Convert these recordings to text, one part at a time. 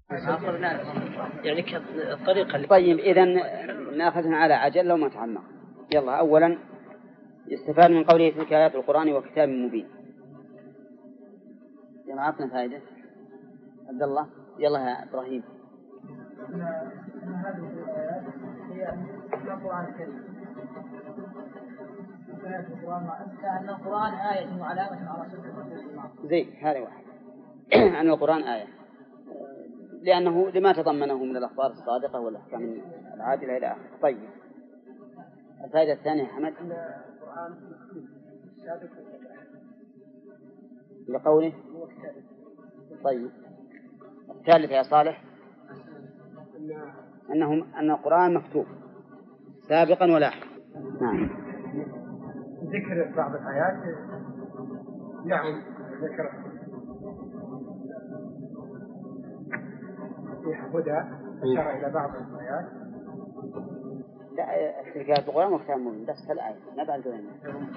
يعني الطريقة. طيب إذن نأخذها على عجل لو ما تعمق. يلا أولا يستفاد من قوله تلك آيات القرآن وكتاب مبين. يلا عطنا فائدة عبد الله. يلا يا إبراهيم. أن هذه الآيات هي القرآن الكريم. أن القرآن آية وعلامة على صدق الرسول. زين هذا واحد. أن القرآن آية لأنه لما تضمنه من الأخبار الصادقة والأحكام العادلة إلى آخره. طيب الفائدة الثانية حمد القرآن سابق لقوله. طيب الثالث يا صالح أن القرآن مكتوب سابقا ولاحقا. نعم. ذكر بعض الآيات يعني ذكر هدى أشار إلى بعض الآيات. لا التلك القرآن وكتاب مبين بس الآية نبعد ذلك.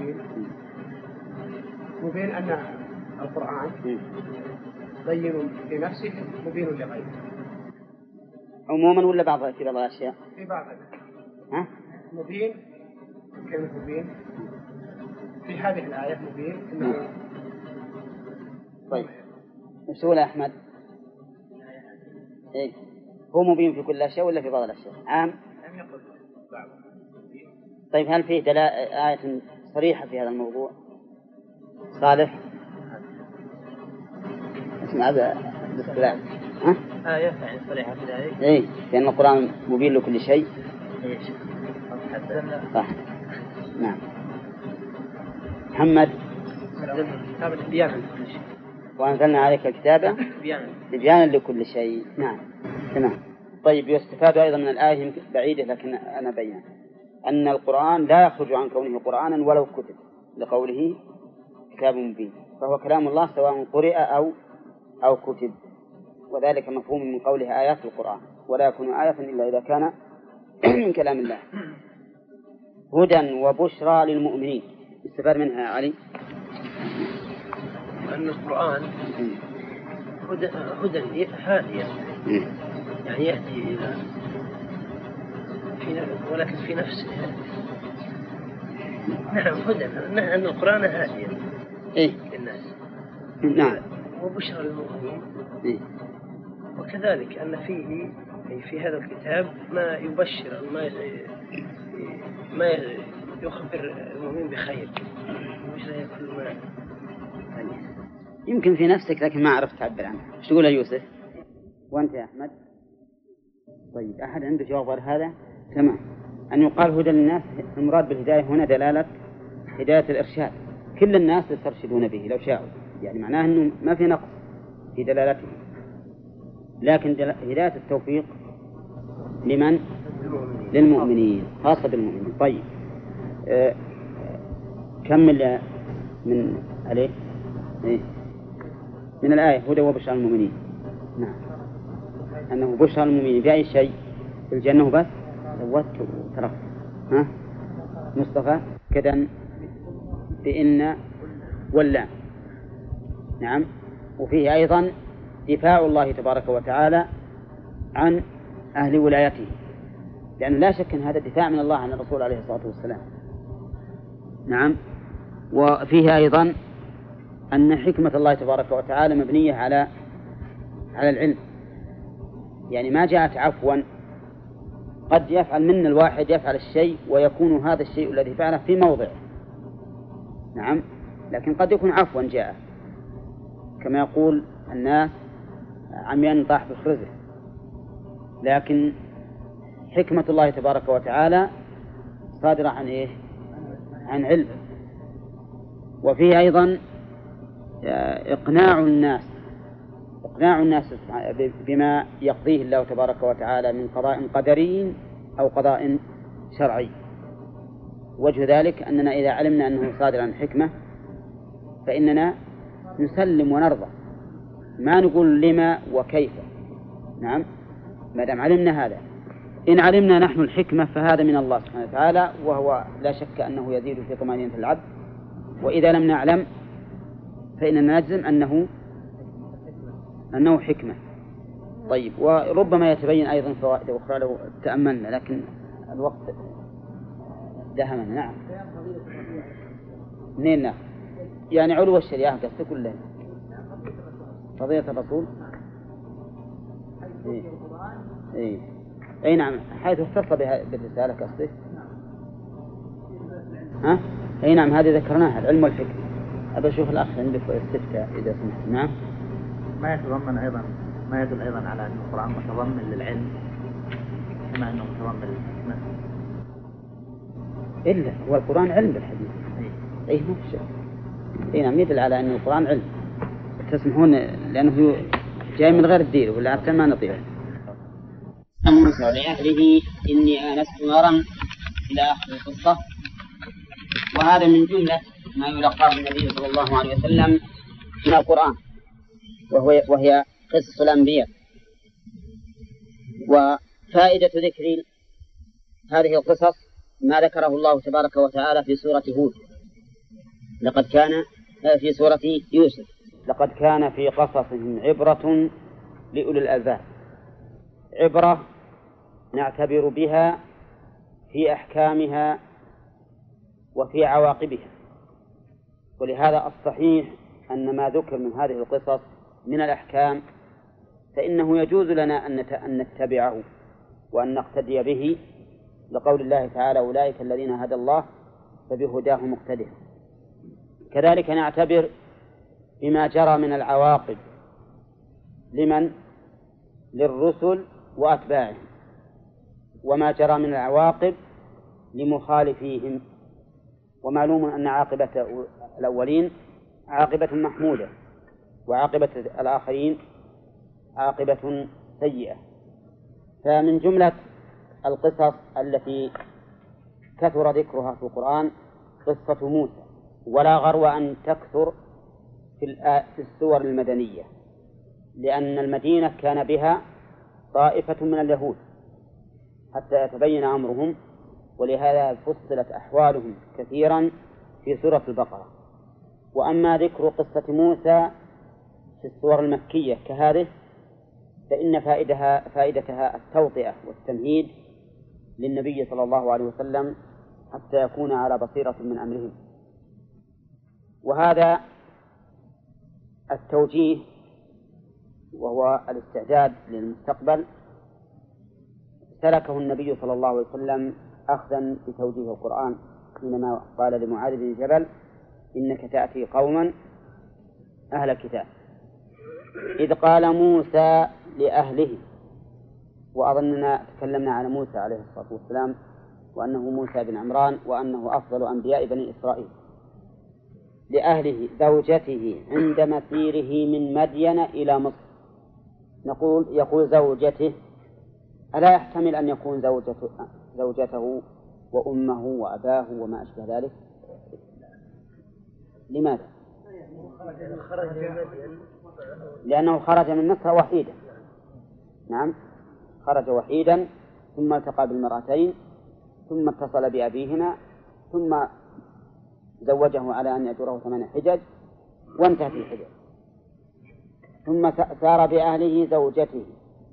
مبين أن القرآن بين في نفسه مبين لغيره عموما ولا بعض في بعض الأشياء؟ في بعض ها؟ مبين كلمة مبين في هذه الآية مبين إنه. طيب مسؤول أحمد إيه هو مبين في كل الأشياء ولا في بعض الأشياء؟ عام. طيب هل فيه آية صريحة في هذا الموضوع؟ صالح اسمع هذا باستلام. آية يعني صريحة في ذلك. إيه لأن القرآن مبين لكل شيء. إيش؟ صح. نعم. محمد. كتابة بيانا لكل شيء. وأنزلنا عليك الكتابة بيانا لكل شيء. نعم. تمام. طيب يستفاد أيضا من الآية بعيدة لكن أنا بيان أن القرآن لا يخرج عن كونه قرآنا ولو كتب لقوله كتاب مبين فهو كلام الله سواء قرئ أو كتب وذلك مفهوم من قوله آيات القرآن ولا يكون آية إلا إذا كان من كلام الله. هدى وبشرى للمؤمنين. استفاد منها علي أن القرآن هدى هادية يعني يهدي إلى ولكن في نفسه. نعم هدى أن القرآن هادية للناس. نعم. وبشرى للمؤمنين. وكذلك أن فيه في هذا الكتاب ما يبشر ما يخبر المؤمن بخير مش كل ما يمكن في نفسك لكن ما عرفت تعبر عنه. ايش تقول يا يوسف؟ وأنت يا أحمد؟ طيب أحد عنده جواب غير هذا؟ تمام. أن يقال هدى للناس المراد بالهداية هنا دلالة هداية الإرشاد كل الناس يسترشدون به لو شاءوا يعني معناه أنه ما في نقص في دلالته لكن هداية التوفيق لمن؟ للمؤمنين خاصة بالمؤمنين. طيب كمل من عليه من الآية هدى وبشرى المؤمنين. نعم أنه بشرى المؤمنين بأي شيء في الجنة بس سوت وترك. ها مصطفى كذا بإن ولا. نعم. وفيه أيضا دفاع الله تبارك وتعالى عن أهل ولايته لأنه لا شك أن هذا الدفاع من الله عن الرسول عليه الصلاة والسلام. نعم. وفيه أيضا أن حكمة الله تبارك وتعالى مبنية على العلم يعني ما جاءت عفوا. قد يفعل منا الواحد يفعل الشيء ويكون هذا الشيء الذي فعله في موضع. نعم. لكن قد يكون عفوا جاء كما يقول الناس عميان طاح بخرزه لكن حكمة الله تبارك وتعالى صادرة عن إيه؟ عن علم. وفيه أيضا إقناع الناس بما يقضيه الله تبارك وتعالى من قضاء قدري أو قضاء شرعي. وجه ذلك أننا إذا علمنا أنه صادر عن حكمة فإننا نسلم ونرضى ما نقول لما وكيف. نعم. ما دام علمنا هذا إن علمنا نحن الحكمة فهذا من الله سبحانه وتعالى وهو لا شك أنه يزيد في طمأنينة العبد. وإذا لم نعلم فإننا نجزم أنه حكمة. طيب، وربما يتبين أيضا فوائد أخرى لو تأملنا، لكن الوقت دهمنا. نعم. منين؟ يعني علو الشريعة قصدك كله فضيلة الرسول. إيه. أي نعم، حيث اختص بالرسالة قصدك. ها؟ أي نعم، هذه ذكرناها، العلم والفكر. أبى أشوف الأخ عندك استفتاء إذا سمحت. نعم. ما يتضمن أيضا، ما يدل أيضا على أن القرآن متضمن للعلم كما أنه متضمن للحكمة. إلا هو القرآن علم بالحديث. أي ما في شيء. أي نعم، يدل على أن القرآن علم. تسمحون لأنه جاي من غير الدين ولا عشان ما نطيعه. موسى لأهله إني آنست نارا إلى آخر القصة. وهذا من جملة ما يلقاه النبي صلى الله عليه وسلم من القرآن، وهي قصص الأنبياء. وفائدة ذكر هذه القصص ما ذكره الله تبارك وتعالى في سورة هود، لقد كان في سورة يوسف لقد كان في قصصهم عبرة لأولي الألباب. عبرة نعتبر بها في أحكامها وفي عواقبها. ولهذا الصحيح أن ما ذكر من هذه القصص من الأحكام فإنه يجوز لنا أن نتبعه وأن نقتدي به، لقول الله تعالى أولئك الذين هدى الله فبهداه مقتدر. كذلك نعتبر بما جرى من العواقب لمن؟ للرسل وأتباعهم، وما جرى من العواقب لمخالفيهم. ومعلوم أن عاقبة الأولين عاقبة محمودة، وعاقبة الآخرين عاقبة سيئة. فمن جملة القصص التي كثر ذكرها في القرآن قصة موسى، ولا غرو أن تكثر في السور المدنية، لأن المدينة كان بها طائفة من اليهود حتى يتبين أمرهم، ولهذا فصلت أحوالهم كثيرا في سورة البقرة. وأما ذكر قصة موسى في السور المكية كهذه فإن فائدتها التوطئة والتمهيد للنبي صلى الله عليه وسلم حتى يكون على بصيرة من أمرهم. وهذا التوجيه وهو الاستعداد للمستقبل سلكه النبي صلى الله عليه وسلم أخذا بتوجيه القرآن حينما قال لمعاذ بن جبل إنك تأتي قوما أهل الكتاب، إذ قال موسى لأهله. وأظننا تكلمنا عن موسى عليه الصلاة والسلام وأنه موسى بن عمران وأنه أفضل أنبياء بني إسرائيل. لأهله زوجته عند مسيره من مدين إلى مصر. يقول زوجته، ألا يحتمل أن يكون زوجته وأمه وأباه وما أشبه ذلك؟ لماذا؟ لأنه خرج من مصر وحيدا. نعم، خرج وحيدا ثم التقى بالمرأتين ثم اتصل بأبيهما ثم زوجه على أن يأجره 8 حجج وانتهت الحجج، ثم سار بأهله زوجته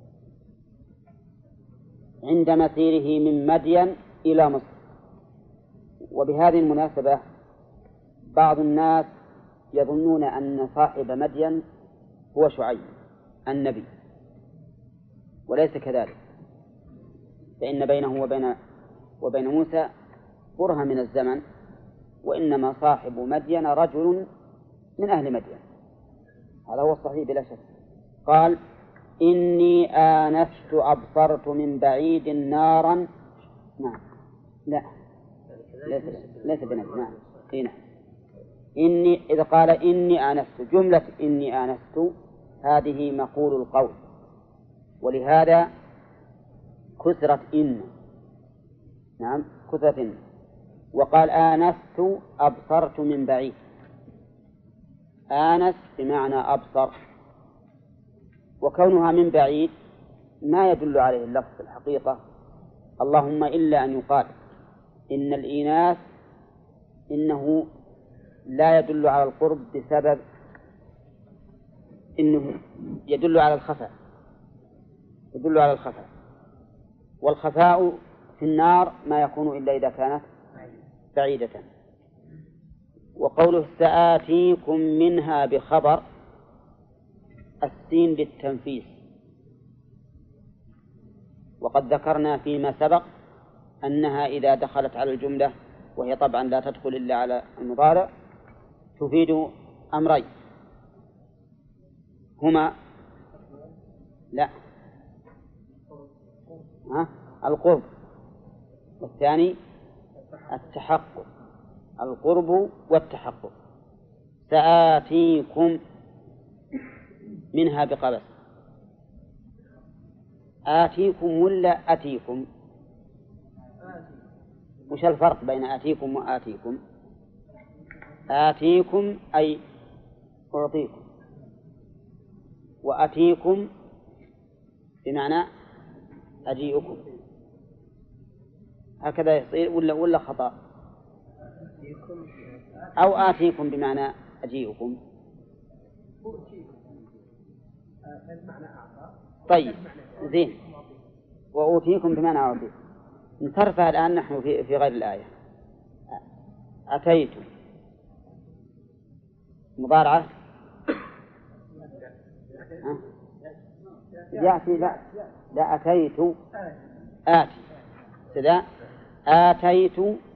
عند مسيره من مدين إلى مصر. وبهذه المناسبة بعض الناس يظنون أن صاحب مدين هو شعيب النبي، وليس كذلك، فإن بينه وبين موسى برهة من الزمن، وإنما صاحب مدين رجل من أهل مدين. هذا هو الصحيح بلا شك. قال إني آنست أبصرت من بعيد نارا. نعم، لا ليس بنبي. نعم، هنا إذا قال إني آنست، جملة إني آنست هذه مقول القول، ولهذا كسرت إن. نعم، كسرت إن. وقال آنست أبصرت من بعيد. آنس بمعنى أبصر، وكونها من بعيد ما يدل عليه اللفظ في الحقيقة، اللهم إلا أن يقال إن الإناث إنه لا يدل على القرب بسبب إنه يدل على الخفاء، يدل على الخفاء، والخفاء في النار ما يكون إلا إذا كانت بعيدة. وقوله سآتيكم منها بخبر، السين للتنفيس، وقد ذكرنا فيما سبق أنها إذا دخلت على الجملة، وهي طبعا لا تدخل إلا على المضارع، تفيد أمرين هما القرب، والثاني التحقق، القرب والتحقق. سآتيكم منها بقبس، آتيكم ولا أتيكم؟ وش الفرق بين آتيكم وآتيكم؟ آتيكم أي أعطيكم، وأتيكم بمعنى أجيئكم. هكذا يصير ولا خطأ؟ أو آتيكم بمعنى أجيئكم. طيب زين، وأوتيكم بمعنى أعطيكم. نصرفها الآن نحن في غير الآية. أتيت مضارعة يأتي، لا أتيت آتي سلا آتيت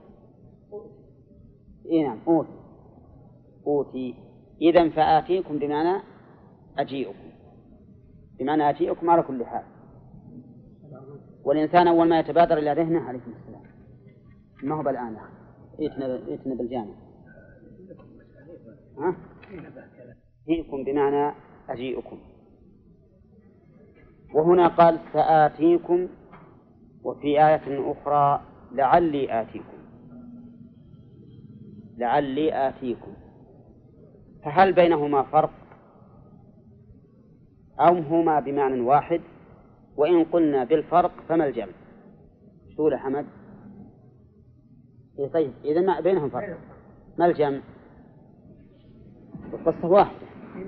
نعم أوتي. إذن فآتيكم بمعنى أجيئكم، بمعنى أجيئكم على كل حال. والإنسان أول ما يتبادر إلى ذهنه عليكم السلام ما هو بالآن يتنا بالجامع أجيئكم بمعنى أجيئكم. وهنا قال سآتيكم، وفي آية أخرى لعلي آتيكم، لعلي آتيكم. فهل بينهما فرق أو هما بمعنى واحد؟ وإن قلنا بالفرق فما الجمع؟ شو يا حمد؟ طيب إذا ما بينهم فرق ما الجمع؟ القصة واحدة.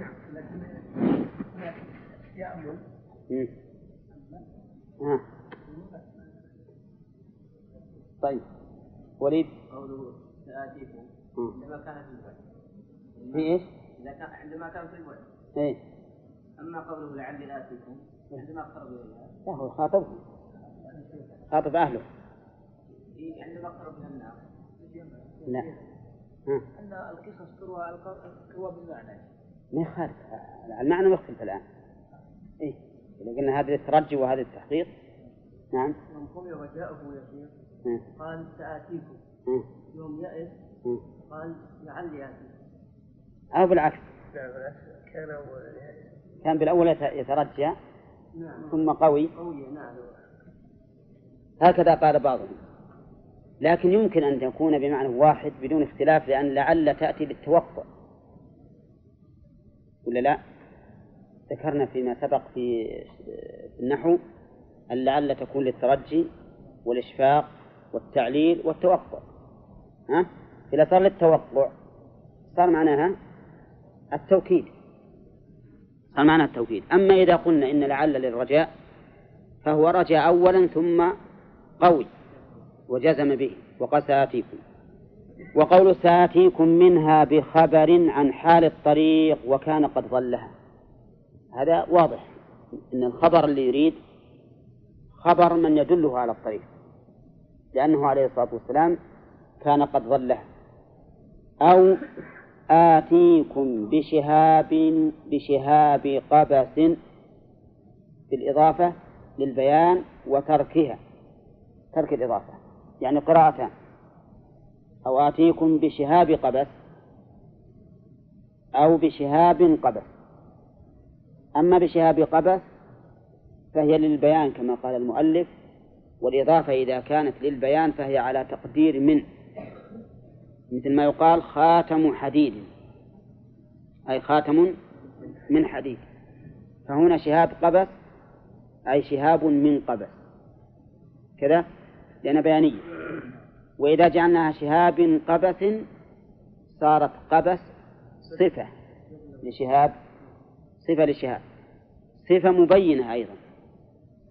طيب وليد قوله سآتيكم عندما كان في البعد في إيش؟ إذا كان عندما كان في البعد إيه؟ أما قوله لعلي آتيكم عندما اقترب إليها لا هو خاطبهم، خاطب أهله. عندما اقترب من النار لا أن القصص تروى بالمعنى ما يخالف المعنى، يختلف الآن. إيه إذا قلنا هذا الترجي وهذا التحقيق. نعم. يوم قوي وجاءه يسير قال سآتيكم، يوم يأس قال لعلي آتيكم. أو بالعكس، كان بالأول يترجى نعم. ثم قوي. نعم. هكذا قال بعضهم، لكن يمكن أن تكون بمعنى واحد بدون اختلاف، لأن لعل تأتي للتوقع ولا لا؟ ذكرنا فيما سبق في النحو أن لعل تكون للترجي والإشفاق والتعليل والتوقع. إذا صار للتوقع صار معناها التوكيد، صار معناها التوكيد. أما إذا قلنا إن لعل للرجاء فهو رجاء أولا ثم قوي وجزم به وقال سآتيكم. وقول سآتيكم منها بخبر عن حال الطريق وكان قد ظلها، هذا واضح إن الخبر اللي يريد خبر من يدله على الطريق، لأنه عليه الصلاة والسلام كان قد ظلها. أو آتيكم بشهاب قبس بالإضافة للبيان وتركها، ترك الإضافة يعني قراءتان. أو آتيكم بشهاب قبس أو بشهاب قبس. أما بشهاب قبس فهي للبيان كما قال المؤلف، والإضافة إذا كانت للبيان فهي على تقدير من، مثل ما يقال خاتم حديد، أي خاتم من حديد. فهنا شهاب قبس أي شهاب من قبس كذا لأن بيانية. وإذا جعلناها شهاب قبس صارت قبس صفة لشهاب، صفة للشهاب، صفة مبينة أيضا،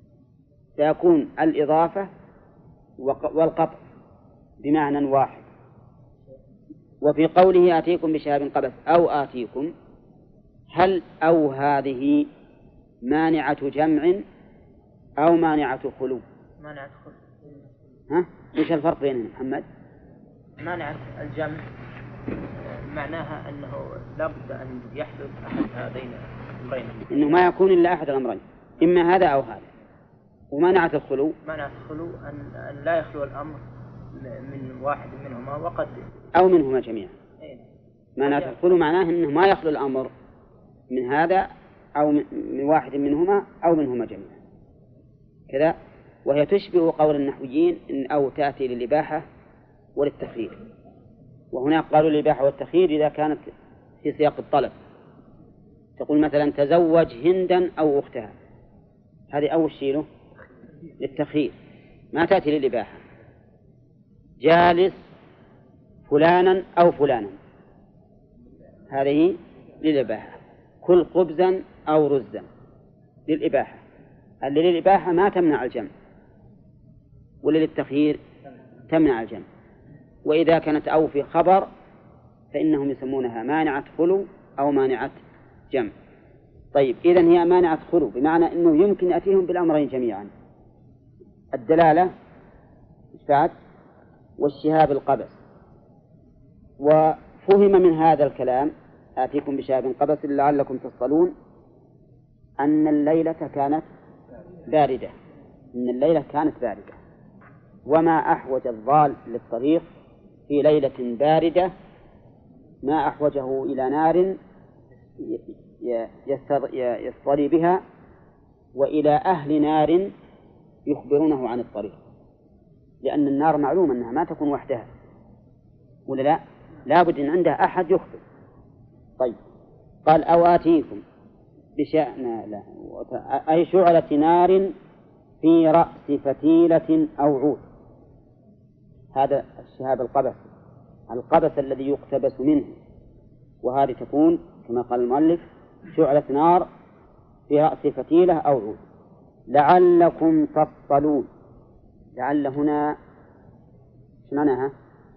فيكون الإضافة والقطع بمعنى واحد. وفي قوله آتيكم بشهاب قبس أو آتيكم، هل أو هذه مانعة جمع أو مانعة خلو؟ مانعة خلو. ها؟ إيش الفرق بينهم محمد؟ مانعة الجمع معناها أنه لا بد أن يحدث أحد هذين الأمرين، إنه ما يكون إلا أحد الأمرين، إما هذا أو هذا. ومانعة الخلو؟ مانعة الخلو أن لا يخلو الأمر من واحد منهما وقد أو منهما جميعا. مانعة الخلو معناه أنه ما يخلو الأمر من هذا أو من واحد منهما أو منهما جميعا كذا. وهي تشبه قول النحويين إن أو تأتي للإباحة وللتخيير، وهناك قالوا الإباحة والتخيير إذا كانت في سياق الطلب. تقول مثلا تزوج هندا أو أختها، هذه أول شيء له للتخيير، ما تأتي للإباحة. جالس فلانا أو فلانا، هذه للإباحة. كل خبزا أو رزا للإباحة. اللي للإباحة ما تمنع الجمع، ولا للتخيير تمنع الجمع. وإذا كانت أو في خبر فإنهم يسمونها مانعة خلو أو مانعة جمع. طيب إذن هي مانعة خلو بمعنى أنه يمكن أتيهم بالأمرين جميعا، الدلالة إثبات والشهاب القبس. وفهم من هذا الكلام آتيكم بشهاب قبس لعلكم تصطلون أن الليلة كانت باردة، إن الليلة كانت باردة. وما أحوج الضال للطريق في ليلة باردة ما أحوجه إلى نار يصطلي بها وإلى أهل نار يخبرونه عن الطريق، لأن النار معلوم أنها ما تكون وحدها، ولا لا بد أن عندها أحد يخبر. طيب قال أو آتيكم أي شعلة نار في رأس فتيلة أو عود. هذا الشهاب القبس الذي يقتبس منه، وهذه تكون كما قال المؤلف شعلة نار في رأس فتيلة أو عود. لعلكم تصطلون. لعل هنا ايش معناها؟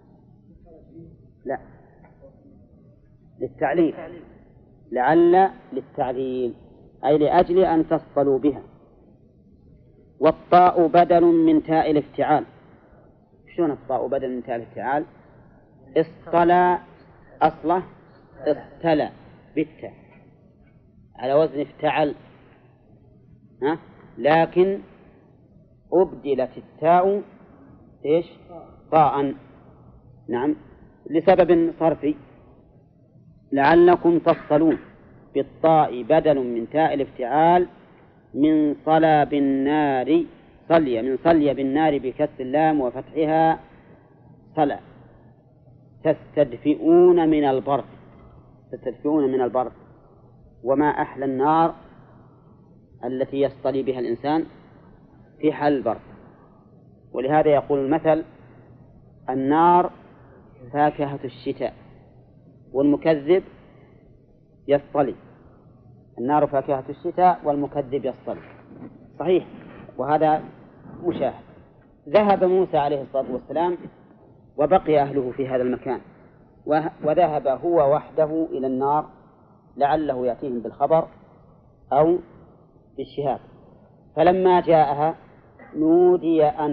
لا للتعليل، لعل للتعليل أي لأجل أن تصطلوا بها. والطاء بدل من تاء الافتعال. شلون الطاء بدل من تاء الافتعال؟ اصطلى أصله اصطلى بالتاء على وزن افتعل، لكن أبدلت التاء إيش؟ طاء. نعم لسبب صرفي. لعلكم تصطلون بالطاء بدل من تاء الافتعال من صلى بالنار صلي، من صلي بالنار بكسر اللام وفتحها صلى. تستدفئون من البرد، تستدفئون من البرد. وما أحلى النار التي يصطلي بها الإنسان في حال البرد. ولهذا يقول المثل النار فاكهة الشتاء والمكذب يصطلي. النار فاكهة الشتاء والمكذب يصطلي، صحيح، وهذا مشاهد. ذهب موسى عليه الصلاة والسلام وبقي أهله في هذا المكان، وذهب هو وحده إلى النار لعله يأتيهم بالخبر أو بالشهاب. فلما جاءها نودي أن،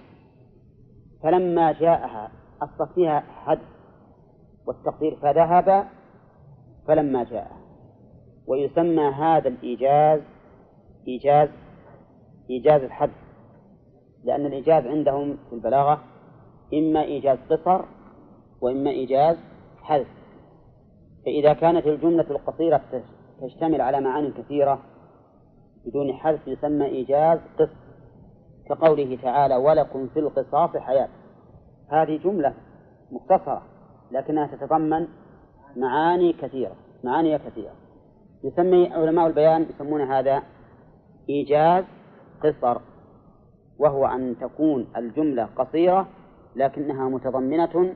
فلما جاءها أصل فيها حد والتقدير فذهب فلما جاءها. ويسمى هذا الإيجاز إيجاز الحد، لأن الإيجاز عندهم في البلاغة إما إيجاز قصر وإما إيجاز حذف. فإذا كانت الجملة القصيرة تشتمل على معاني كثيرة بدون حذف يسمى إيجاز قصر، كقوله تعالى ولكم في القصاص حياة. هذه جملة مختصرة لكنها تتضمن معاني كثيرة. يسمي علماء البيان يسمون هذا إيجاز قصر، وهو أن تكون الجملة قصيرة لكنها متضمنة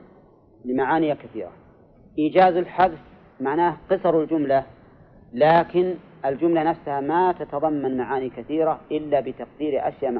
لمعاني كثيرة. إيجاز الحذف معناه قصر الجملة لكن الجملة نفسها ما تتضمن معاني كثيرة إلا بتقدير أشياء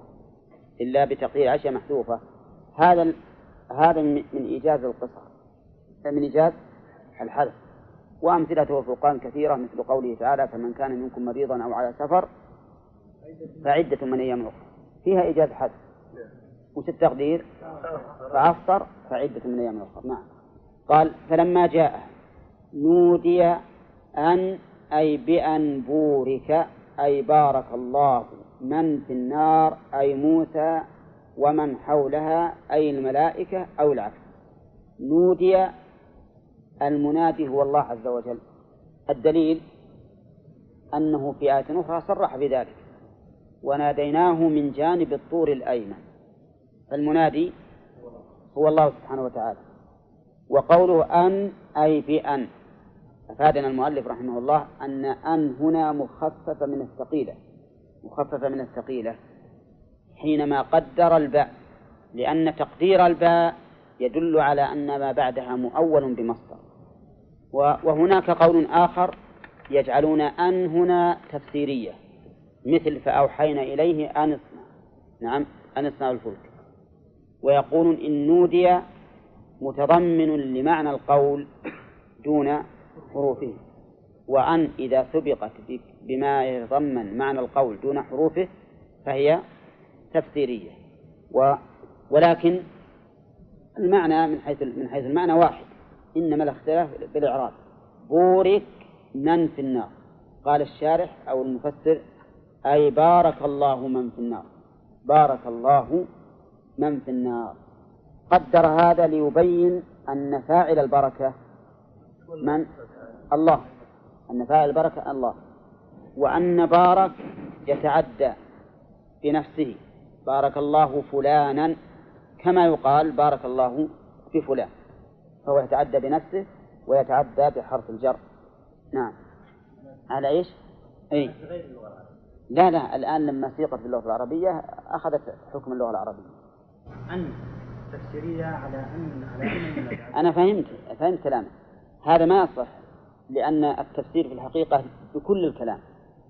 محذوفة. هذا من إيجاز القصر، من إيجاز الحذف. وأمثلته في القرآن كثيرة، مثل قوله تعالى: فمن كان منكم مريضا أو على سفر فعدة من أيام أخرى، فيها إيجاز حذف. وش التقدير؟ فأفطر فعدة من أيام أخرى. نعم. قال: فلما جاء نودي أن أي بأن بورك أي بارك الله من في النار أي موسى ومن حولها أي الملائكة أو العكس. نودي المنادي هو الله عز وجل. الدليل أنه في آية أخرى صرح بذلك: وناديناه من جانب الطور الأيمن. المنادي هو الله سبحانه وتعالى. وقوله أن أي بأن، أفادنا المؤلف رحمه الله أن هنا مخففة من الثقيلة حينما قدر الباء، لأن تقدير الباء يدل على أن ما بعدها مؤول بمصدر. وهناك قول آخر يجعلون أن هنا تفسيرية، مثل فأوحينا إليه أن اصنع، نعم، أن اصنع الفلك. ويقولون إن نودي متضمن لمعنى القول دون حروفه، وأن إذا سبقت بما يتضمن معنى القول دون حروفه فهي تفسيرية. ولكن المعنى من حيث المعنى واحد، إنما الاختلاف بالإعراب. بورك من في النار، قال الشارح أو المفسر: أي بارك الله من في النار، بارك الله من في النار. قدر هذا ليبين أن فاعل البركة من؟ الله، أن فاعل البركة الله، وأن بارك يتعدى بنفسه، بارك الله فلانا، كما يقال بارك الله في فلان، فهو يتعدى بنفسه ويتعدى بحرف الجر. نعم. على إيش؟ أي لا الآن لما سيقت باللغة العربية أخذت حكم اللغة العربية. أن تفسيرية على أن أنا فهمت كلامك. هذا ما يصح، لأن التفسير في الحقيقة بكل الكلام،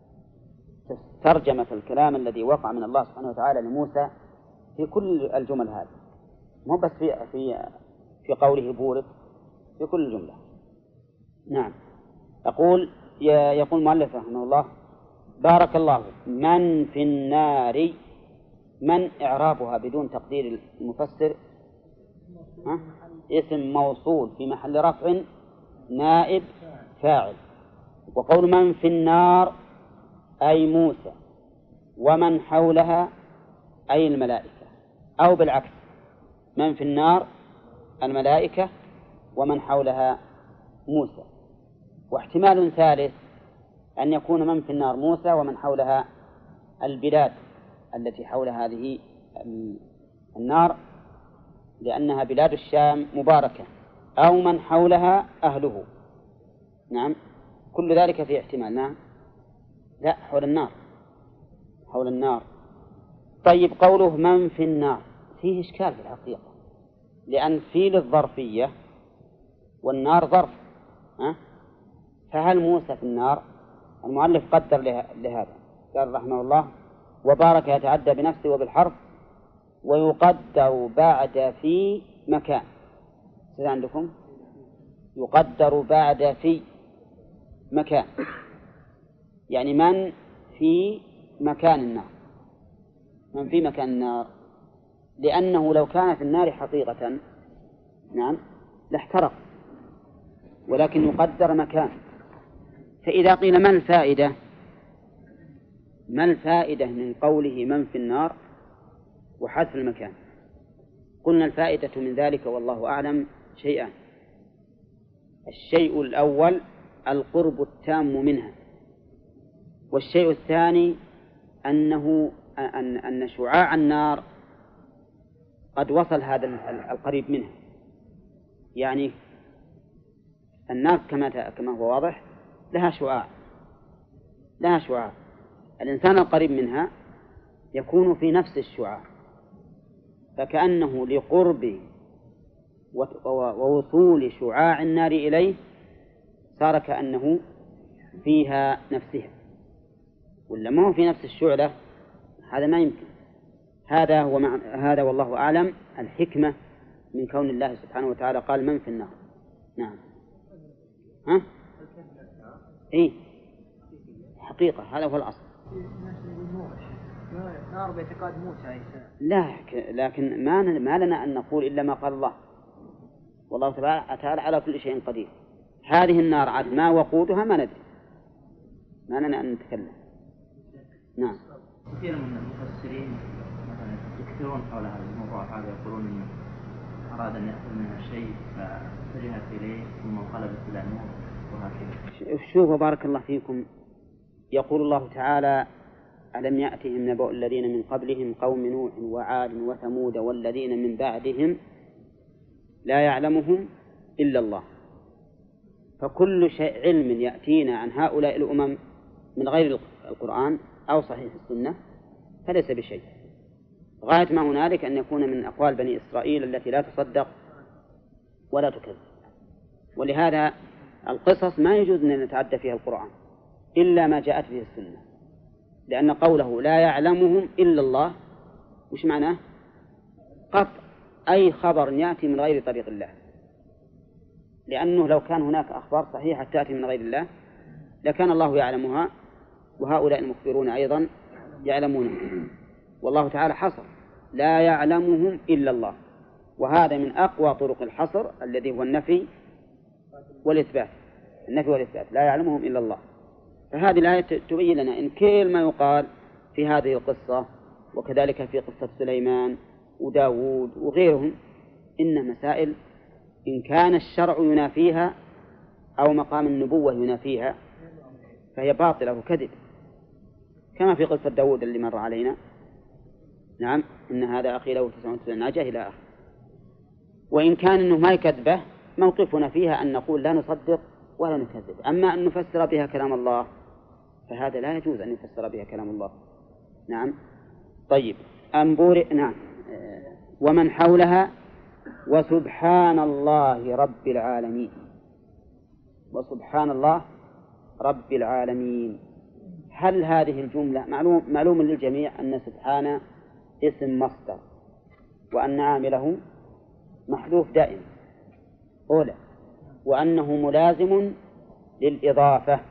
ترجمة الكلام الذي وقع من الله سبحانه وتعالى لموسى في كل الجمل هذه، مو بس في قوله بورك، في كل الجملة. نعم. يقول المؤلف رحمه الله: بارك الله من في النار. من إعرابها بدون تقدير المفسر اسم موصول في محل رفع نائب فاعل. وقول من في النار أي موسى ومن حولها أي الملائكة، أو بالعكس، من في النار الملائكة ومن حولها موسى. واحتمال ثالث أن يكون من في النار موسى ومن حولها البلاد التي حول هذه النار، لأنها بلاد الشام مباركة، أو من حولها أهله. نعم، كل ذلك في احتمال. نعم. لا، حول النار. طيب، قوله من في النار فيه إشكال في الحقيقة، لأن في للظرفية والنار ظرف، فهل موسى في النار؟ المؤلف قدر لهذا، قال رحمه الله: وبارك يتعدى بنفسه وبالحرف، ويقدر بعد في مكان. إذا عندكم يقدر بعد في مكان، يعني من في مكان النار، من في مكان النار، لأنه لو كان في النار حقيقة نعم لاحترق، ولكن يقدر مكان. فإذا قيل ما الفائدة من قوله من في النار وحذف المكان؟ قلنا الفائدة من ذلك والله أعلم شيئان: الشيء الأول القرب التام منها، والشيء الثاني أن شعاع النار قد وصل هذا القريب منها. يعني النار كما هو واضح لها شعاع، الإنسان القريب منها يكون في نفس الشعاع، فكأنه لقرب ووصول شعاع النار إليه صار كأنه فيها نفسها، ولا ما هو في نفس الشعلة هذا ما يمكن. هذا والله أعلم الحكمة من كون الله سبحانه وتعالى قال من في النار. نعم. ها؟ إيه حقيقة هذا هو الأصل. نار باعتقاد موسى. لا لكن ما لنا أن نقول إلا ما قال الله، والله تعالى على كل شيء قدير. هذه النار عاد ما وقودها ما ندري، ما لنا أن نتكلم. نعم. كثير من المفسرين مثلا يكثرون حول هذا الموضوع هذا، يقولون إنه أراد أن يأخذ منها شيء فاتجهت إليه ثم انقلبت إلى نور وهكذا. شوفوا بارك الله فيكم، يقول الله تعالى ألم يأتهم نبأ الذين من قبلهم قوم نوح وعاد وثمود والذين من بعدهم لا يعلمهم إلا الله. فكل شيء علم يأتينا عن هؤلاء الأمم من غير القرآن أو صحيح السنة فليس بشيء. غاية ما هنالك أن يكون من أقوال بني إسرائيل التي لا تصدق ولا تكذب. ولهذا القصص ما يجوز أن نتعدى فيها القرآن إلا ما جاءت به السنة، لأن قوله لا يعلمهم إلا الله وش معناه؟ قطع أي خبر يأتي من غير طريق الله، لأنه لو كان هناك أخبار صحيحة تأتي من غير الله لكان الله يعلمها وهؤلاء المخبرون أيضا يعلمونها. والله تعالى حصر لا يعلمهم إلا الله، وهذا من أقوى طرق الحصر الذي هو النفي والإثبات. النفي والإثبات لا يعلمهم إلا الله. فهذه الآية تبين لنا إن كل ما يقال في هذه القصة وكذلك في قصة سليمان وداود وغيرهم إن مسائل إن كان الشرع ينافيها أو مقام النبوة ينافيها فهي باطلة وكذب، كما في قصة داود اللي مر علينا. نعم إن هذا أخي له 99 ناجة إلى آخر. وإن كان إنه ما يكذبه موقفنا فيها أن نقول لا نصدق ولا نكذب. أما أن نفسر بها كلام الله فهذا لا يجوز أن يفسر بها كلام الله. نعم. طيب نعم. ومن حولها وسبحان الله رب العالمين. وسبحان الله رب العالمين. هل هذه الجملة معلوم للجميع أن سبحان اسم مصدر وأن عامله محذوف دائما أولى، وأنه ملازم للإضافة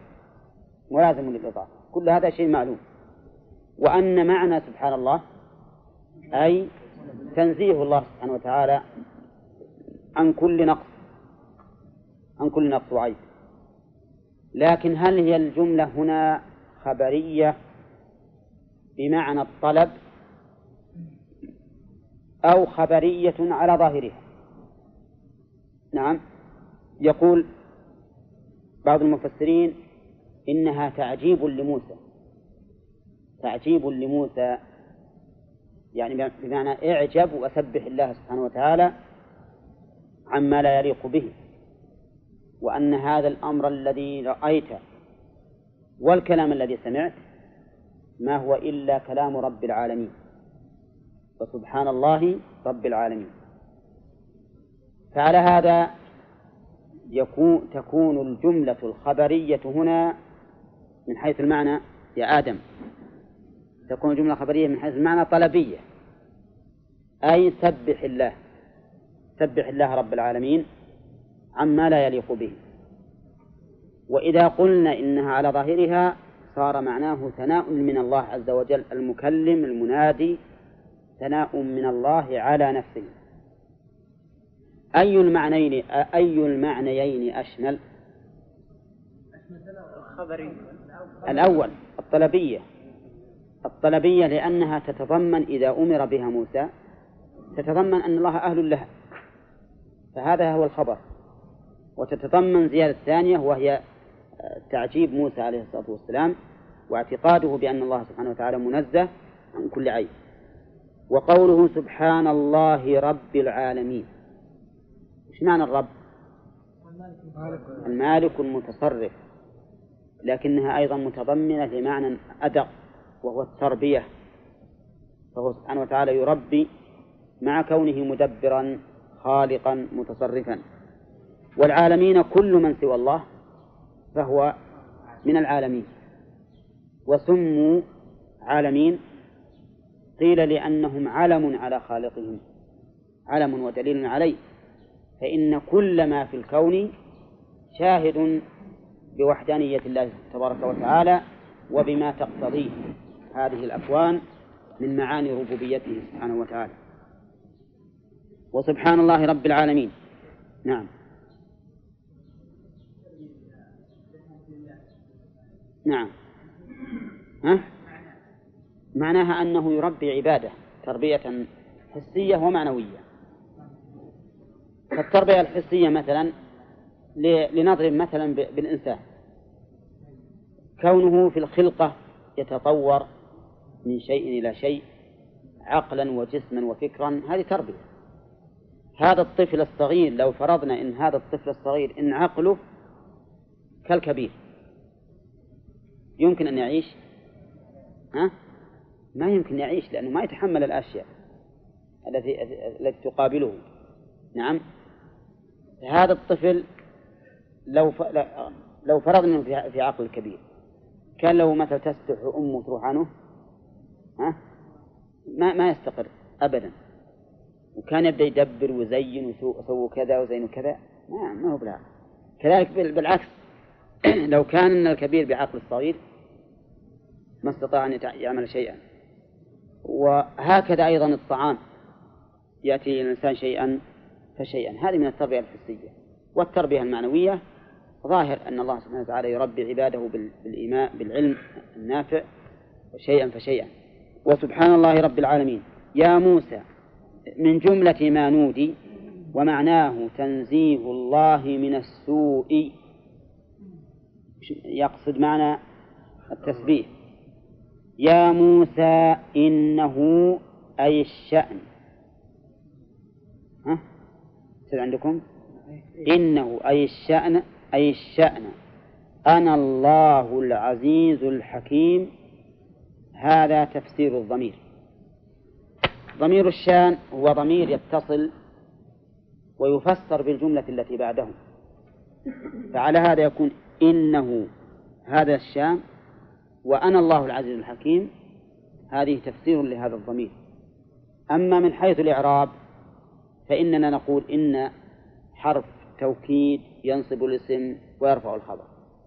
كل هذا شيء معلوم. وأن معنى سبحان الله أي تنزيه الله سبحانه وتعالى عن كل نقص وعيب. لكن هل هي الجملة هنا خبرية بمعنى الطلب أو خبرية على ظاهرها؟ نعم. يقول بعض المفسرين إنها تعجيب لموسى، يعني بمعنى اعجب وسبح الله سبحانه وتعالى عما لا يليق به، وأن هذا الأمر الذي رأيته والكلام الذي سمعت ما هو إلا كلام رب العالمين، وسبحان الله رب العالمين. فعلى هذا تكون الجملة الخبرية هنا من حيث المعنى يا آدم، تكون جملة خبرية من حيث المعنى طلبية، أي سبح الله رب العالمين عما لا يليق به. وإذا قلنا إنها على ظاهرها صار معناه ثناء من الله عز وجل المكلم المنادي، ثناء من الله على نفسه. أي المعنيين أشمل؟ الأول الطلبية لأنها تتضمن إذا أمر بها موسى تتضمن أن الله أهل لها، فهذا هو الخبر. وتتضمن زيادة ثانية وهي تعجيب موسى عليه الصلاة والسلام واعتقاده بأن الله سبحانه وتعالى منزه عن كل عيب. وقوله سبحان الله رب العالمين، إيش معنى الرب؟ المالك المتصرف، لكنها أيضا متضمنة لمعنى أدق وهو التربية، فهو سبحانه وتعالى يربي مع كونه مدبرا خالقا متصرفا. والعالمين كل من سوى الله فهو من العالمين. وسموا عالمين قيل لأنهم علم على خالقهم، علم ودليل عليه، فإن كل ما في الكون شاهد بوحدانية الله تبارك وتعالى وبما تقتضيه هذه الأكوان من معاني ربوبيته سبحانه وتعالى. وسبحان الله رب العالمين. نعم. نعم. معناها أنه يربي عباده تربية حسية ومعنوية. فالتربية الحسية مثلا لنضرب مثلا بالإنسان، كونه في الخلقة يتطور من شيء إلى شيء عقلا وجسما وفكرا، هذه تربية. هذا الطفل الصغير لو فرضنا إن هذا الطفل الصغير إن عقله كالكبير يمكن أن يعيش؟ ما يمكن يعيش، لأنه ما يتحمل الأشياء التي تقابله. نعم. هذا الطفل لو فرضنا في عقل الكبير، كان لو مثلا تستح أمه تروح عنه ما يستقر أبدا، وكان يبدأ يدبر ويزين وسووا كذا وزينوا كذا، ما هو بالعكس. كذلك بالعكس لو كان الكبير بعقل الصغير ما استطاع أن يعمل شيئا. وهكذا أيضا الطعام يأتي الإنسان شيئا فشيئا، هذه من التربية الحسية. والتربية المعنوية ظاهر أن الله سبحانه وتعالى يربي عباده بالإيمان بالعلم النافع شيئا فشيئا. وسبحان الله رب العالمين. يا موسى من جملة ما نودي، ومعناه تنزيه الله من السوء، يقصد معنى التسبيح. يا موسى إنه أي الشأن، عندكم إنه أي الشأن، أي الشأن أنا الله العزيز الحكيم. هذا تفسير الضمير. ضمير الشأن هو ضمير يتصل ويفسر بالجملة التي بعده، فعلى هذا يكون إنه هذا الشأن وأنا الله العزيز الحكيم، هذه تفسير لهذا الضمير. أما من حيث الإعراب فإننا نقول إن حرف توكيد ينصب الاسم ويرفع الخبر،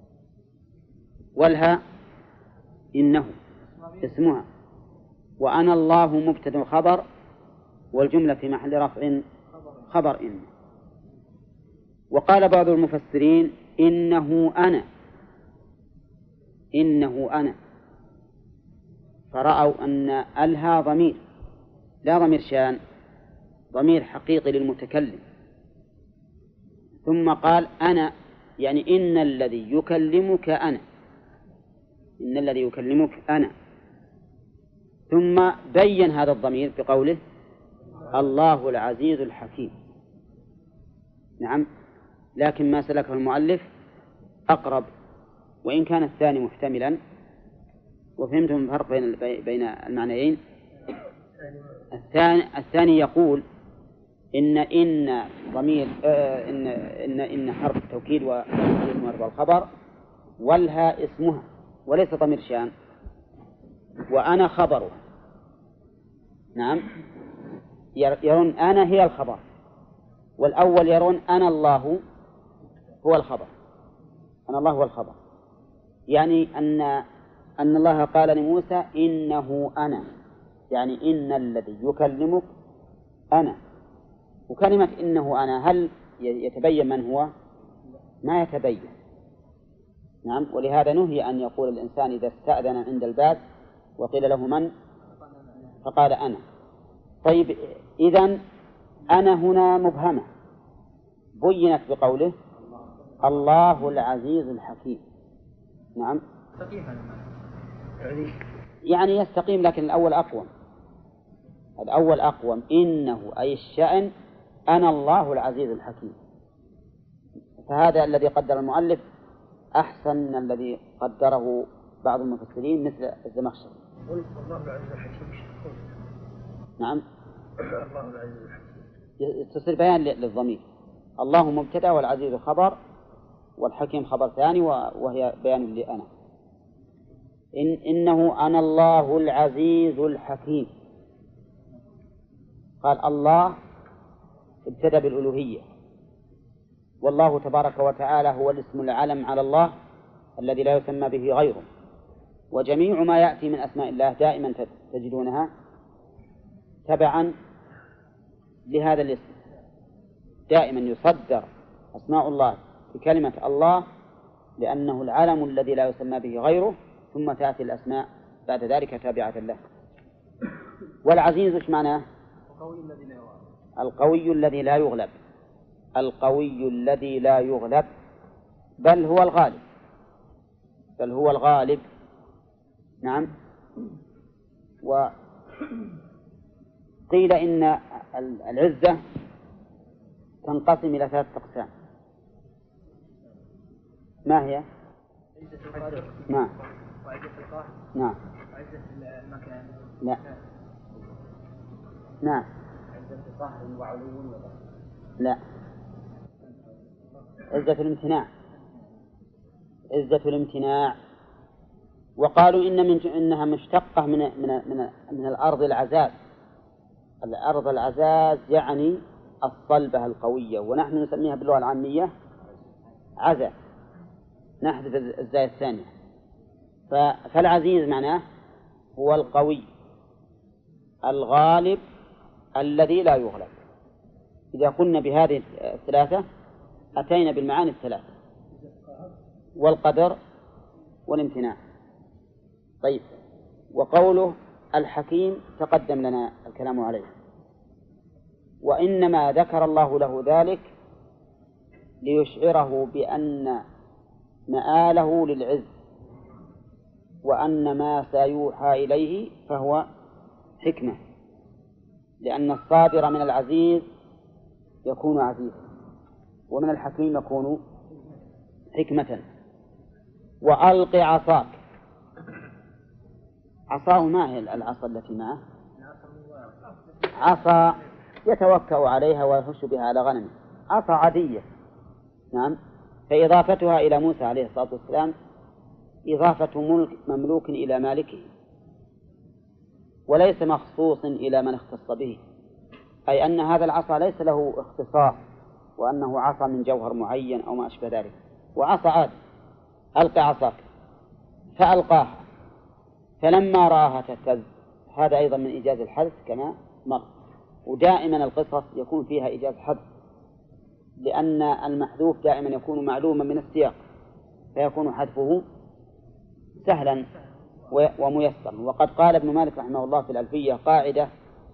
والها إنه اسمها، وأنا الله مبتدأ خبر، والجملة في محل رفع خبر إن. وقال بعض المفسرين إنه أنا، إنه أنا، فرأوا أن ألها ضمير لا ضمير شان، ضمير حقيقي للمتكلم. ثم قال أنا، يعني إن الذي يكلمك أنا، إن الذي يكلمك أنا. ثم بين هذا الضمير بقوله الله العزيز الحكيم. نعم. لكن ما سلكه المؤلف أقرب، وإن كان الثاني محتملا. وفهمتم الفرق بين المعنيين. الثاني يقول إن ضمير إن حرف توكيد واسم الخبر، والها اسمها وليس ضمير شان، وأنا خبرها. نعم. يرون أنا هي الخبر، والأول يرون أنا الله هو الخبر، أنا الله هو الخبر، يعني أن الله قال لموسى إنه أنا، يعني إن الذي يكلمك أنا. وكلمة إنه أنا هل يتبين من هو؟ ما يتبين. نعم. ولهذا نهي أن يقول الإنسان إذا استأذن عند الباب وقيل له من، فقال أنا. طيب إذن أنا هنا مبهمة بينت بقوله الله العزيز الحكيم. نعم. يعني يستقيم، لكن الأول أقوم، الأول أقوم. إنه أي الشأن أنا الله العزيز الحكيم. فهذا الذي قدر المؤلف أحسن من الذي قدره بعض المفسرين مثل الزمخشري. الله العزيز الحكيم. نعم. الله العزيز الحكيم تصير بيان للضمير. الله مبتدأ والعزيز خبر، والحكيم خبر ثاني وهي بيان لأنا. إنه أنا الله العزيز الحكيم. قال الله ابتدأ بالألوهية، والله تبارك وتعالى هو الاسم العلم على الله الذي لا يسمى به غيره، وجميع ما يأتي من أسماء الله دائما تجدونها تبعا لهذا الاسم، دائما يصدر أسماء الله بكلمة الله لأنه العلم الذي لا يسمى به غيره، ثم تأتي الأسماء بعد ذلك تابعة له. والعزيز ايش معناه؟ القوي الذي لا يغلب، القوي الذي لا يغلب، بل هو الغالب، بل هو الغالب. نعم. وقيل إن العزة تنقسم إلى 3 أقسام. ما هي؟ نعم. وعزة القهر. نعم. وعزة المكان. لا. نعم. عزة القهر وعلو. لا. عزة الامتناع، عزة الامتناع. وقالوا إنها مشتقة من الأرض العزاز. الأرض العزاز يعني الصلبة القوية، ونحن نسميها باللغة العامية عزا، نحذف الزاي الثانية. فالعزيز معناه هو القوي الغالب الذي لا يغلب. إذا قلنا بهذه 3 أتينا بالمعاني 3، والقدر والامتناع. طيب، وقوله الحكيم تقدم لنا الكلام عليه، وإنما ذكر الله له ذلك ليشعره بأن مآله للعز، وأن ما سيوحى إليه فهو حكمة، لأن الصادر من العزيز يكون عزيزا، ومن الحكيم يكون حكمة. وألق عصاك. عصاه ما هي العصا التي معه؟ عصا يتوكأ عليها ويهش بها على غنمه، عصا عادية. نعم. فإضافتها إلى موسى عليه الصلاة والسلام إضافة مملوك إلى مالكه، وليس مخصوص إلى من اختص به، أي أن هذا العصا ليس له اختصاص وأنه عصا من جوهر معين أو ما أشبه ذلك، وعصا عاد. ألقى عصاك فألقاها فلما رآها تهتز. هذا أيضا من إيجاز الحذف كما مر، ودائما القصص يكون فيها إيجاز حذف، لأن المحذوف دائما يكون معلوما من السياق، فيكون حذفه سهلا وميسرا. وقد قال ابن مالك رحمه الله في الألفية قاعدة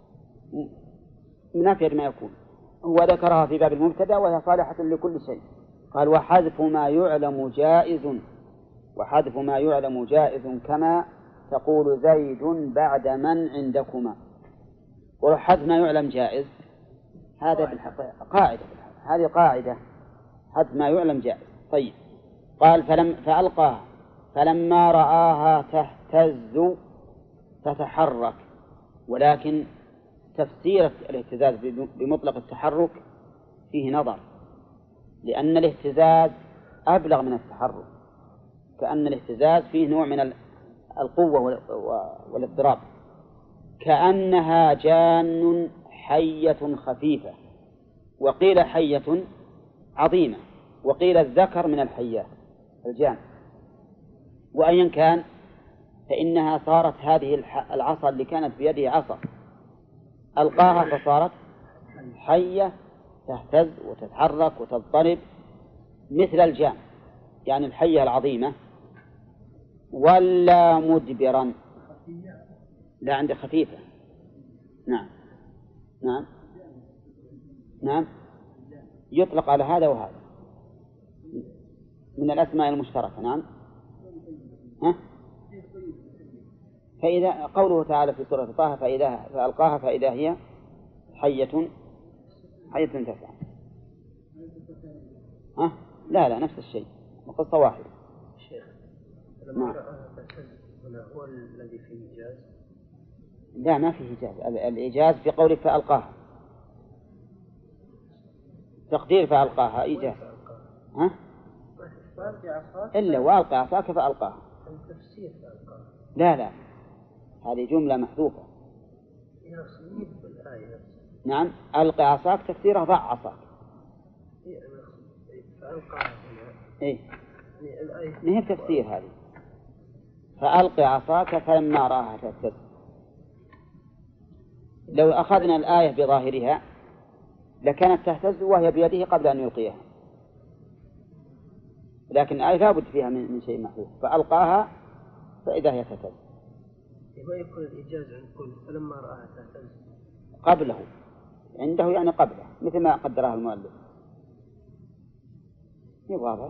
من أفيد ما يكون، هو ذكرها في باب المبتدأ وهي صالحة لكل شيء. قال وحذف ما يعلم جائز، وحذف ما يعلم جائز كما تقول زيد بعد من عندكما. وحذف ما يعلم جائز هذا بالحقيقة قاعدة، هذه قاعدة، حذف ما يعلم جائز. طيب، قال فألقاها فلما رآها تهتز تتحرك، ولكن تفسير الاهتزاز بمطلق التحرك فيه نظر، لأن الاهتزاز أبلغ من التحرك، كأن الاهتزاز فيه نوع من القوة والاضطراب، كأنها جان حية خفيفة، وقيل حية عظيمة، وقيل الذكر من الحيات الجان. وأيا كان فإنها صارت هذه العصا اللي كانت بيده عصا، ألقاها فصارت حية تهتز وتتحرك وتضطرب مثل الجان، يعني الحية العظيمة. ولا مدبرا، لا عند خفيفة. نعم نعم نعم، يطلق على هذا وهذا من الأسماء المشتركة. نعم. فإذا قوله تعالى في سورة طه فألقاها فإذا هي حية تسعى. لا نفس الشيء، قصة واحدة. نعم. هنا هو الذي فيه إيجاز؟ لا، ما فيه إيجاز. الإيجاز في قولك فألقاها، تقدير فألقاها إيجاز. إلا وألقى عصاك فألقاها. التفسير فألقاها. لا هذه جملة محذوفة. يصيب بالآية. نعم ألقى عصاك تفسيره ضع عصاك. فألقاها. إيه ما هي تفسير هذه. فألقى عصاك فلما رآها تهتز. لو أخذنا الآية بظاهرها لكانت تهتز وهي بيده قبل أن يلقيها، لكن الآية لا بد فيها من شيء محذوف. فألقاها فإذا هي تهتز. ما يكون الإيجاز عند كل فلما رآها تهتز قبله عنده يعني قبله مثل ما قدرها المؤلف. واضح؟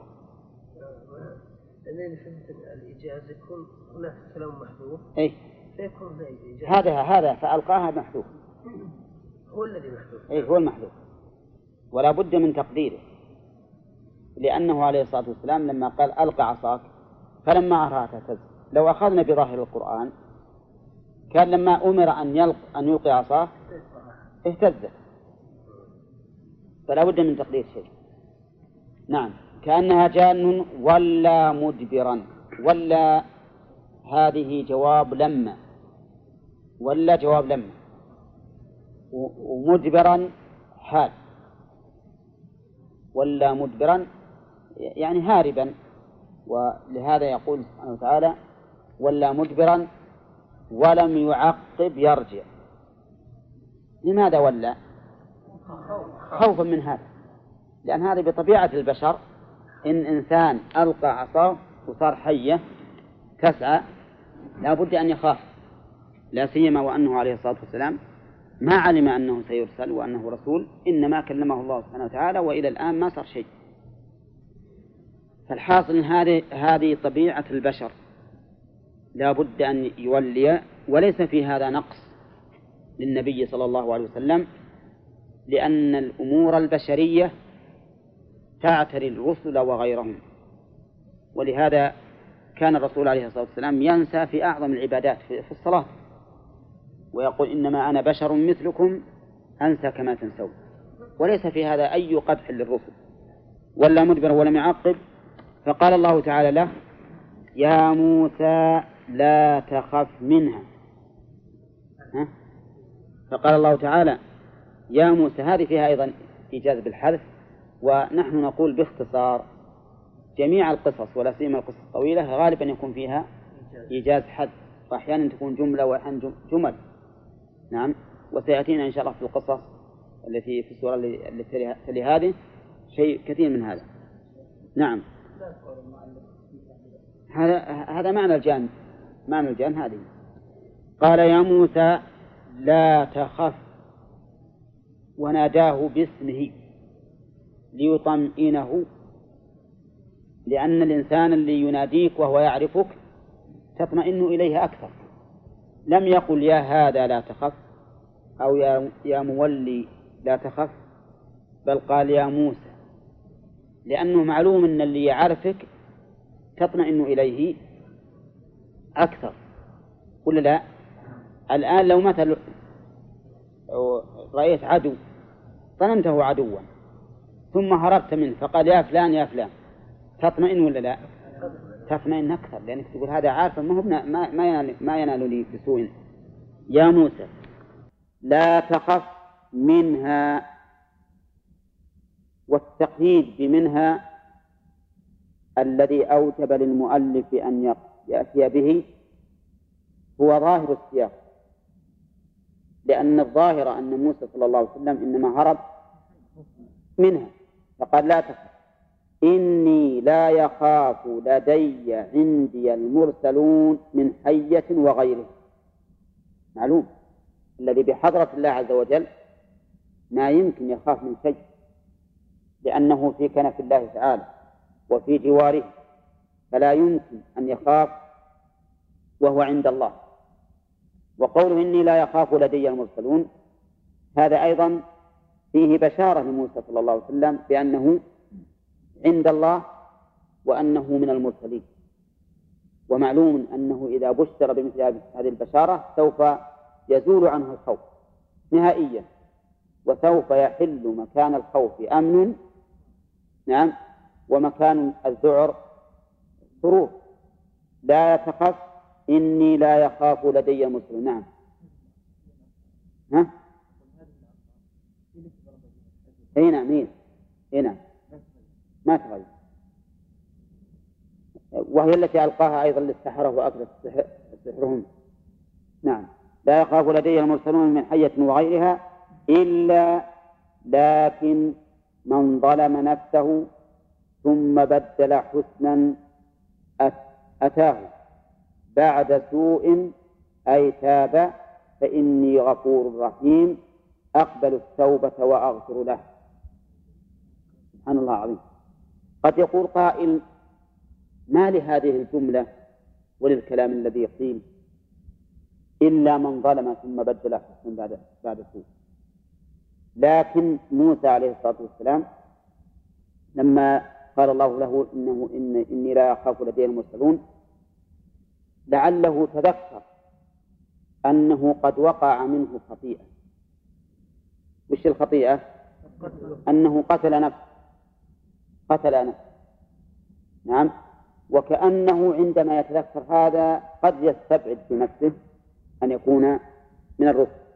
لأن فهمت الإيجاز يكون هناك كلام محذوف. إيه فيكون هناك الإيجاز. هذا فألقاها محذوف. هو الذي محذوف. إيه هو المحذوف ولا بد من تقديره، لأنه عليه الصلاة والسلام لما قال ألقى عصاك فلما رآها تهتز، لو أخذنا بظاهر القرآن كان لما أمر أن يلقي عصاه اهتزت، فلا بد من تقدير شيء. نعم كأنها جان ولا مدبرا. ولا هذه جواب لما، ولا جواب لما، ومدبرا حال. ولا مدبرا يعني هاربا، ولهذا يقول سبحانه وتعالى ولا مدبرا ولم يعقب يرجع. لماذا ولا؟ خوفا من هذا، لأن هذا بطبيعة البشر. إن إنسان ألقى عصاه وصار حية تسعى لا بد أن يخاف، لا سيما وأنه عليه الصلاة والسلام ما علم أنه سيرسل وأنه رسول، إنما كلمه الله سبحانه وتعالى وإلى الآن ما صار شيء. فالحاصل هذه طبيعة البشر لا بد أن يولي، وليس في هذا نقص للنبي صلى الله عليه وسلم، لأن الأمور البشرية تعتري الرسل وغيرهم. ولهذا كان الرسول عليه الصلاة والسلام ينسى في أعظم العبادات في الصلاة ويقول إنما أنا بشر مثلكم أنسى كما تنسون، وليس في هذا أي قدح للرسل. ولا مدبر ولم يعقب. فقال الله تعالى له يا موسى لا تخف منها. فقال الله تعالى يا موسى، هذه فيها أيضا إيجاز بالحذف، ونحن نقول باختصار جميع القصص ولا سيما القصص الطويلة غالبا يكون فيها إيجاز حذف، وأحيانا تكون جملة وأحيانا جمل. نعم وسيأتينا إن شاء الله في القصص التي في السورة التي تلي هذه شيء كثير من هذا. نعم هذا معنى الجان. معنى الجان هذه. قال يا موسى لا تخف، وناداه باسمه ليطمئنه، لأن الإنسان اللي يناديك وهو يعرفك تطمئن إليه أكثر. لم يقل يا هذا لا تخف أو يا مولي لا تخف، بل قال يا موسى، لأنه معلوم أن اللي يعرفك تطمئن إليه أكثر ولا لا؟ الآن لو مثل رأيت عدو ظننته عدوا ثم هربت منه فقال يا فلان يا فلان، تطمئن ولا لا؟ تطمئن أكثر، لأنك تقول هذا عارف ما ينال لي بسوء. يا موسى لا تخف منها، والتقييد بمنها الذي أوجب للمؤلف أن يأتي به هو ظاهر السياق، لأن الظاهر أن موسى صلى الله عليه وسلم إنما هرب منها، فقال لا تخف إني لا يخاف لدي عندي المرسلون من حية وغيره. معلوم الذي بحضرة الله عز وجل ما يمكن يخاف من شيء، لأنه في كنف الله تعالى وفي جواره، فلا يمكن أن يخاف وهو عند الله. وقوله إني لا يخاف لدي المرسلون هذا أيضا فيه بشارة لموسى صلى الله عليه وسلم بأنه عند الله وأنه من المرسلين. ومعلوم أنه إذا بشر بمثل هذه البشارة سوف يزول عنه الخوف نهائيا، وسوف يحل مكان الخوف أمن. نعم ومكان الذعر ظروف. لا تخف إني لا يخاف لدي المرسلون. نعم. ها؟ هنا مين؟ هنا ما تغير، وهي التي ألقاها أيضا للسحرة وأكلت سحرهم. نعم. لا يخاف لدي المرسلون من حية وغيرها إلا لكن من ظلم نفسه ثم بدل حسنا أتاه بعد سوء أي تاب فإني غفور رحيم أقبل التوبة وأغفر له. سبحان الله العظيم. قد يقول قائل ما لهذه الجملة وللكلام الذي قيل إلا من ظلم ثم بدل حسنا بعد سوء؟ لكن موسى عليه الصلاة والسلام لما قال الله له إني لا أخاف لدي المرسلون لعله تذكر أنه قد وقع منه خطيئة. وش الخطيئة؟ أنه قتل نفسه. نعم. وكأنه عندما يتذكر هذا قد يستبعد بنفسه أن يكون من الرسل،